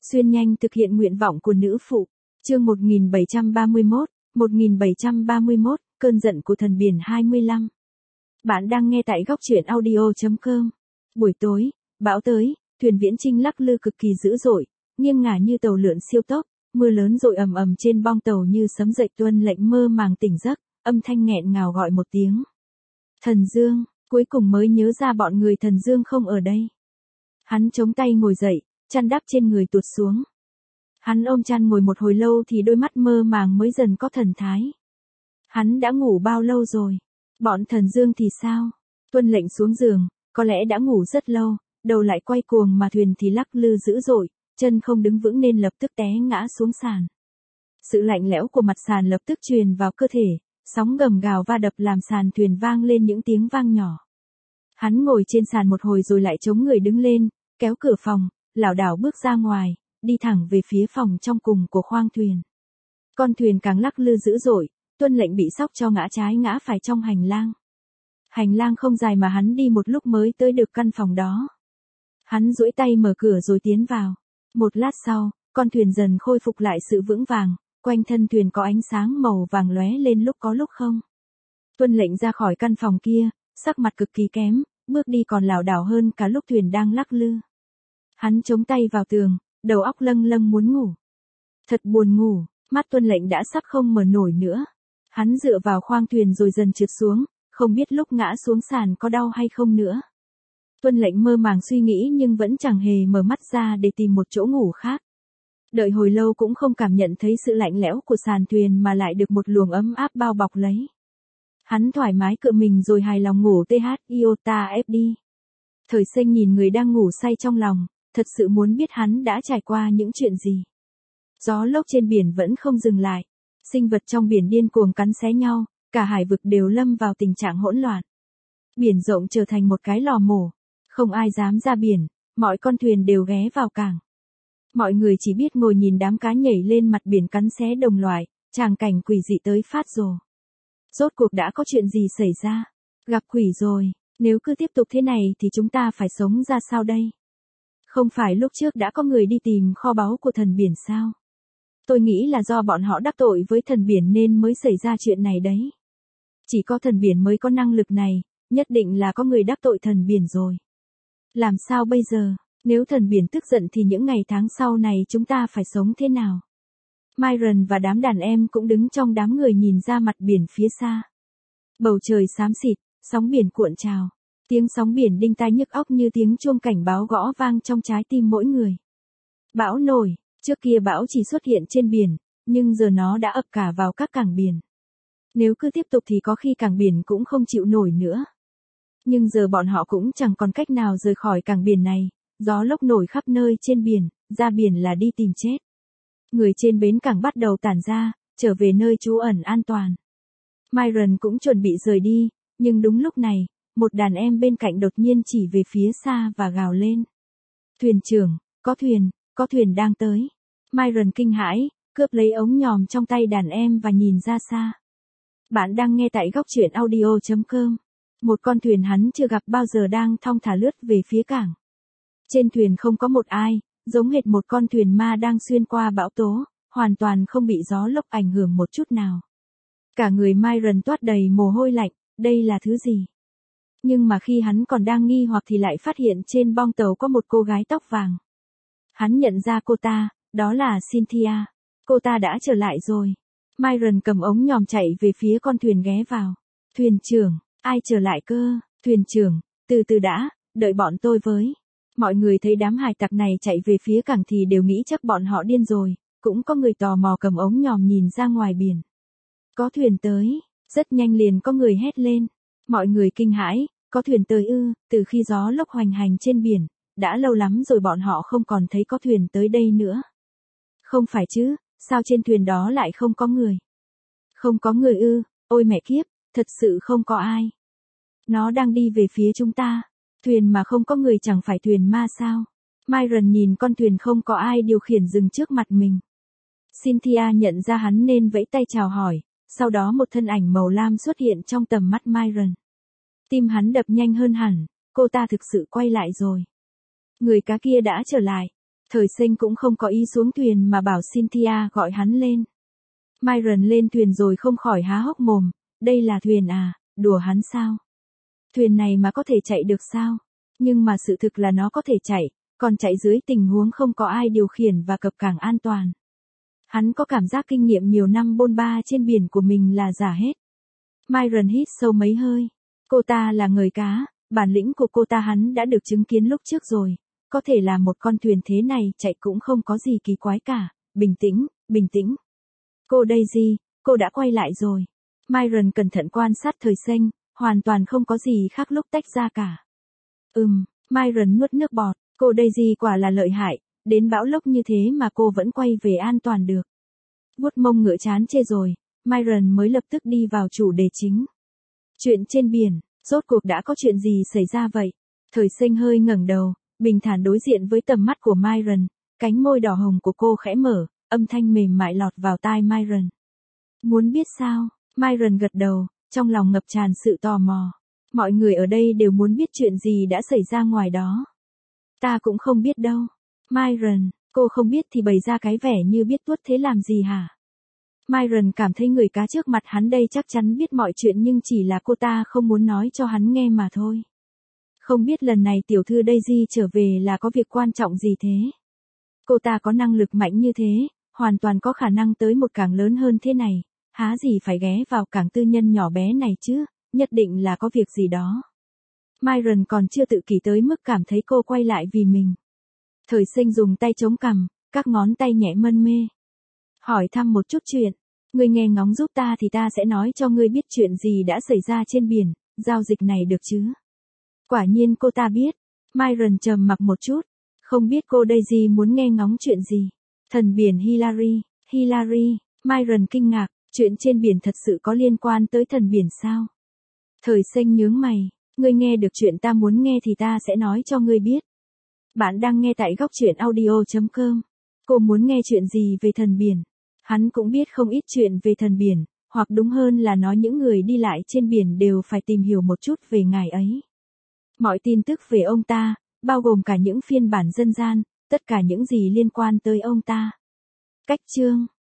Xuyên nhanh thực hiện nguyện vọng của nữ phụ. Chương 1731, cơn giận của thần biển 25. Bạn đang nghe tại góc truyện audio.com. Buổi tối, bão tới, thuyền Viễn Chinh lắc lư cực kỳ dữ dội, nghiêng ngả như tàu lượn siêu tốc, mưa lớn dội ầm ầm trên bong tàu như sấm dậy tuân lệnh mơ màng tỉnh giấc, âm thanh nghẹn ngào gọi một tiếng. Thần Dương, cuối cùng mới nhớ ra bọn người Thần Dương không ở đây. Hắn chống tay ngồi dậy, chăn đắp trên người tuột xuống. Hắn ôm chăn ngồi một hồi lâu thì đôi mắt mơ màng mới dần có thần thái. Hắn đã ngủ bao lâu rồi? Bọn Thần Dương thì sao? Tuân lệnh xuống giường, có lẽ đã ngủ rất lâu, đầu lại quay cuồng mà thuyền thì lắc lư dữ dội, chân không đứng vững nên lập tức té ngã xuống sàn. Sự lạnh lẽo của mặt sàn lập tức truyền vào cơ thể, sóng gầm gào va đập làm sàn thuyền vang lên những tiếng vang nhỏ. Hắn ngồi trên sàn một hồi rồi lại chống người đứng lên, kéo cửa phòng, lảo đảo bước ra ngoài, đi thẳng về phía phòng trong cùng của khoang thuyền. Con thuyền càng lắc lư dữ dội, Tuân lệnh bị sóc cho ngã trái ngã phải trong hành lang. Hành lang không dài mà hắn đi một lúc mới tới được căn phòng đó. Hắn duỗi tay mở cửa rồi tiến vào. Một lát sau, con thuyền dần khôi phục lại sự vững vàng, quanh thân thuyền có ánh sáng màu vàng lóe lên lúc có lúc không. Tuân lệnh ra khỏi căn phòng kia, sắc mặt cực kỳ kém, bước đi còn lảo đảo hơn cả lúc thuyền đang lắc lư. Hắn chống tay vào tường, đầu óc lâng lâng muốn ngủ. Thật buồn ngủ, mắt Tuân lệnh đã sắp không mở nổi nữa. Hắn dựa vào khoang thuyền rồi dần trượt xuống, không biết lúc ngã xuống sàn có đau hay không nữa. Tuân lệnh mơ màng suy nghĩ nhưng vẫn chẳng hề mở mắt ra để tìm một chỗ ngủ khác. Đợi hồi lâu cũng không cảm nhận thấy sự lạnh lẽo của sàn thuyền mà lại được một luồng ấm áp bao bọc lấy. Hắn thoải mái cựa mình rồi hài lòng ngủ iota fd. Thời Sinh nhìn người đang ngủ say trong lòng, thật sự muốn biết hắn đã trải qua những chuyện gì. Gió lốc trên biển vẫn không dừng lại. Sinh vật trong biển điên cuồng cắn xé nhau, cả hải vực đều lâm vào tình trạng hỗn loạn. Biển rộng trở thành một cái lò mổ. Không ai dám ra biển, mọi con thuyền đều ghé vào cảng. Mọi người chỉ biết ngồi nhìn đám cá nhảy lên mặt biển cắn xé đồng loại, tràng cảnh quỷ dị tới phát rồ. Rốt cuộc đã có chuyện gì xảy ra? Gặp quỷ rồi, nếu cứ tiếp tục thế này thì chúng ta phải sống ra sao đây? Không phải lúc trước đã có người đi tìm kho báu của thần biển sao? Tôi nghĩ là do bọn họ đắc tội với thần biển nên mới xảy ra chuyện này đấy. Chỉ có thần biển mới có năng lực này, nhất định là có người đắc tội thần biển rồi. Làm sao bây giờ, nếu thần biển tức giận thì những ngày tháng sau này chúng ta phải sống thế nào? Myron và đám đàn em cũng đứng trong đám người nhìn ra mặt biển phía xa. Bầu trời xám xịt, sóng biển cuộn trào. Tiếng sóng biển đinh tai nhức óc như tiếng chuông cảnh báo gõ vang trong trái tim mỗi người. Bão nổi, trước kia bão chỉ xuất hiện trên biển, nhưng giờ nó đã ập cả vào các cảng biển. Nếu cứ tiếp tục thì có khi cảng biển cũng không chịu nổi nữa. Nhưng giờ bọn họ cũng chẳng còn cách nào rời khỏi cảng biển này, gió lốc nổi khắp nơi trên biển, ra biển là đi tìm chết. Người trên bến cảng bắt đầu tản ra, trở về nơi trú ẩn an toàn. Myron cũng chuẩn bị rời đi, nhưng đúng lúc này, một đàn em bên cạnh đột nhiên chỉ về phía xa và gào lên. Thuyền trưởng, có thuyền đang tới. Myron kinh hãi, cướp lấy ống nhòm trong tay đàn em và nhìn ra xa. Bạn đang nghe tại góc truyện audio.com. Một con thuyền hắn chưa gặp bao giờ đang thong thả lướt về phía cảng. Trên thuyền không có một ai, giống hệt một con thuyền ma đang xuyên qua bão tố, hoàn toàn không bị gió lốc ảnh hưởng một chút nào. Cả người Myron toát đầy mồ hôi lạnh, đây là thứ gì? Nhưng mà khi hắn còn đang nghi hoặc thì lại phát hiện trên bong tàu có một cô gái tóc vàng. Hắn nhận ra cô ta, đó là Cynthia. Cô ta đã trở lại rồi. Myron cầm ống nhòm chạy về phía con thuyền ghé vào. Thuyền trưởng, ai trở lại cơ? Thuyền trưởng, từ từ đã, đợi bọn tôi với. Mọi người thấy đám hải tặc này chạy về phía cảng thì đều nghĩ chắc bọn họ điên rồi, cũng có người tò mò cầm ống nhòm nhìn ra ngoài biển. Có thuyền tới, rất nhanh liền có người hét lên. Mọi người kinh hãi, có thuyền tới ư? Từ khi gió lốc hoành hành trên biển, đã lâu lắm rồi bọn họ không còn thấy có thuyền tới đây nữa. Không phải chứ, sao trên thuyền đó lại không có người? Không có người ư? Ôi mẹ kiếp, thật sự không có ai. Nó đang đi về phía chúng ta. Thuyền mà không có người chẳng phải thuyền ma sao? Myron nhìn con thuyền không có ai điều khiển dừng trước mặt mình. Cynthia nhận ra hắn nên vẫy tay chào hỏi, sau đó một thân ảnh màu lam xuất hiện trong tầm mắt Myron. Tim hắn đập nhanh hơn hẳn, cô ta thực sự quay lại rồi. Người cá kia đã trở lại. Thời Sinh cũng không có ý xuống thuyền mà bảo Cynthia gọi hắn lên. Myron lên thuyền rồi không khỏi há hốc mồm, đây là thuyền à, đùa hắn sao? Thuyền này mà có thể chạy được sao? Nhưng mà sự thực là nó có thể chạy, còn chạy dưới tình huống không có ai điều khiển và cập cảng an toàn. Hắn có cảm giác kinh nghiệm nhiều năm bôn ba trên biển của mình là giả hết. Myron hít sâu mấy hơi. Cô ta là người cá, bản lĩnh của cô ta hắn đã được chứng kiến lúc trước rồi. Có thể là một con thuyền thế này chạy cũng không có gì kỳ quái cả. Bình tĩnh, bình tĩnh. Cô Daisy, cô đã quay lại rồi. Myron cẩn thận quan sát Thời Sinh, hoàn toàn không có gì khác lúc tách ra cả. Myron nuốt nước bọt, cô Daisy quả là lợi hại, đến bão lốc như thế mà cô vẫn quay về an toàn được. Vuốt mông ngựa chán chê rồi, Myron mới lập tức đi vào chủ đề chính. Chuyện trên biển, rốt cuộc đã có chuyện gì xảy ra vậy? Thời Sinh hơi ngẩng đầu, bình thản đối diện với tầm mắt của Myron, cánh môi đỏ hồng của cô khẽ mở, âm thanh mềm mại lọt vào tai Myron. Muốn biết sao? Myron gật đầu, trong lòng ngập tràn sự tò mò. Mọi người ở đây đều muốn biết chuyện gì đã xảy ra ngoài đó. Ta cũng không biết đâu. Myron, cô không biết thì bày ra cái vẻ như biết tuốt thế làm gì hả? Myron cảm thấy người cá trước mặt hắn đây chắc chắn biết mọi chuyện nhưng chỉ là cô ta không muốn nói cho hắn nghe mà thôi. Không biết lần này tiểu thư Daisy trở về là có việc quan trọng gì thế? Cô ta có năng lực mạnh như thế, hoàn toàn có khả năng tới một cảng lớn hơn thế này, há gì phải ghé vào cảng tư nhân nhỏ bé này chứ, nhất định là có việc gì đó. Myron còn chưa tự kỷ tới mức cảm thấy cô quay lại vì mình. Thời Sinh dùng tay chống cằm, các ngón tay nhẹ mân mê. Hỏi thăm một chút chuyện, ngươi nghe ngóng giúp ta thì ta sẽ nói cho ngươi biết chuyện gì đã xảy ra trên biển, giao dịch này được chứ? Quả nhiên cô ta biết. Myron trầm mặc một chút, không biết cô Daisy muốn nghe ngóng chuyện gì. Thần biển Hilary, Myron kinh ngạc, chuyện trên biển thật sự có liên quan tới thần biển sao? Thời Sinh nhướng mày, ngươi nghe được chuyện ta muốn nghe thì ta sẽ nói cho ngươi biết. Bạn đang nghe tại góc truyện audio.com. Cô muốn nghe chuyện gì về thần biển? Hắn cũng biết không ít chuyện về thần biển, hoặc đúng hơn là nói những người đi lại trên biển đều phải tìm hiểu một chút về ngài ấy. Mọi tin tức về ông ta, bao gồm cả những phiên bản dân gian, tất cả những gì liên quan tới ông ta. Cách chương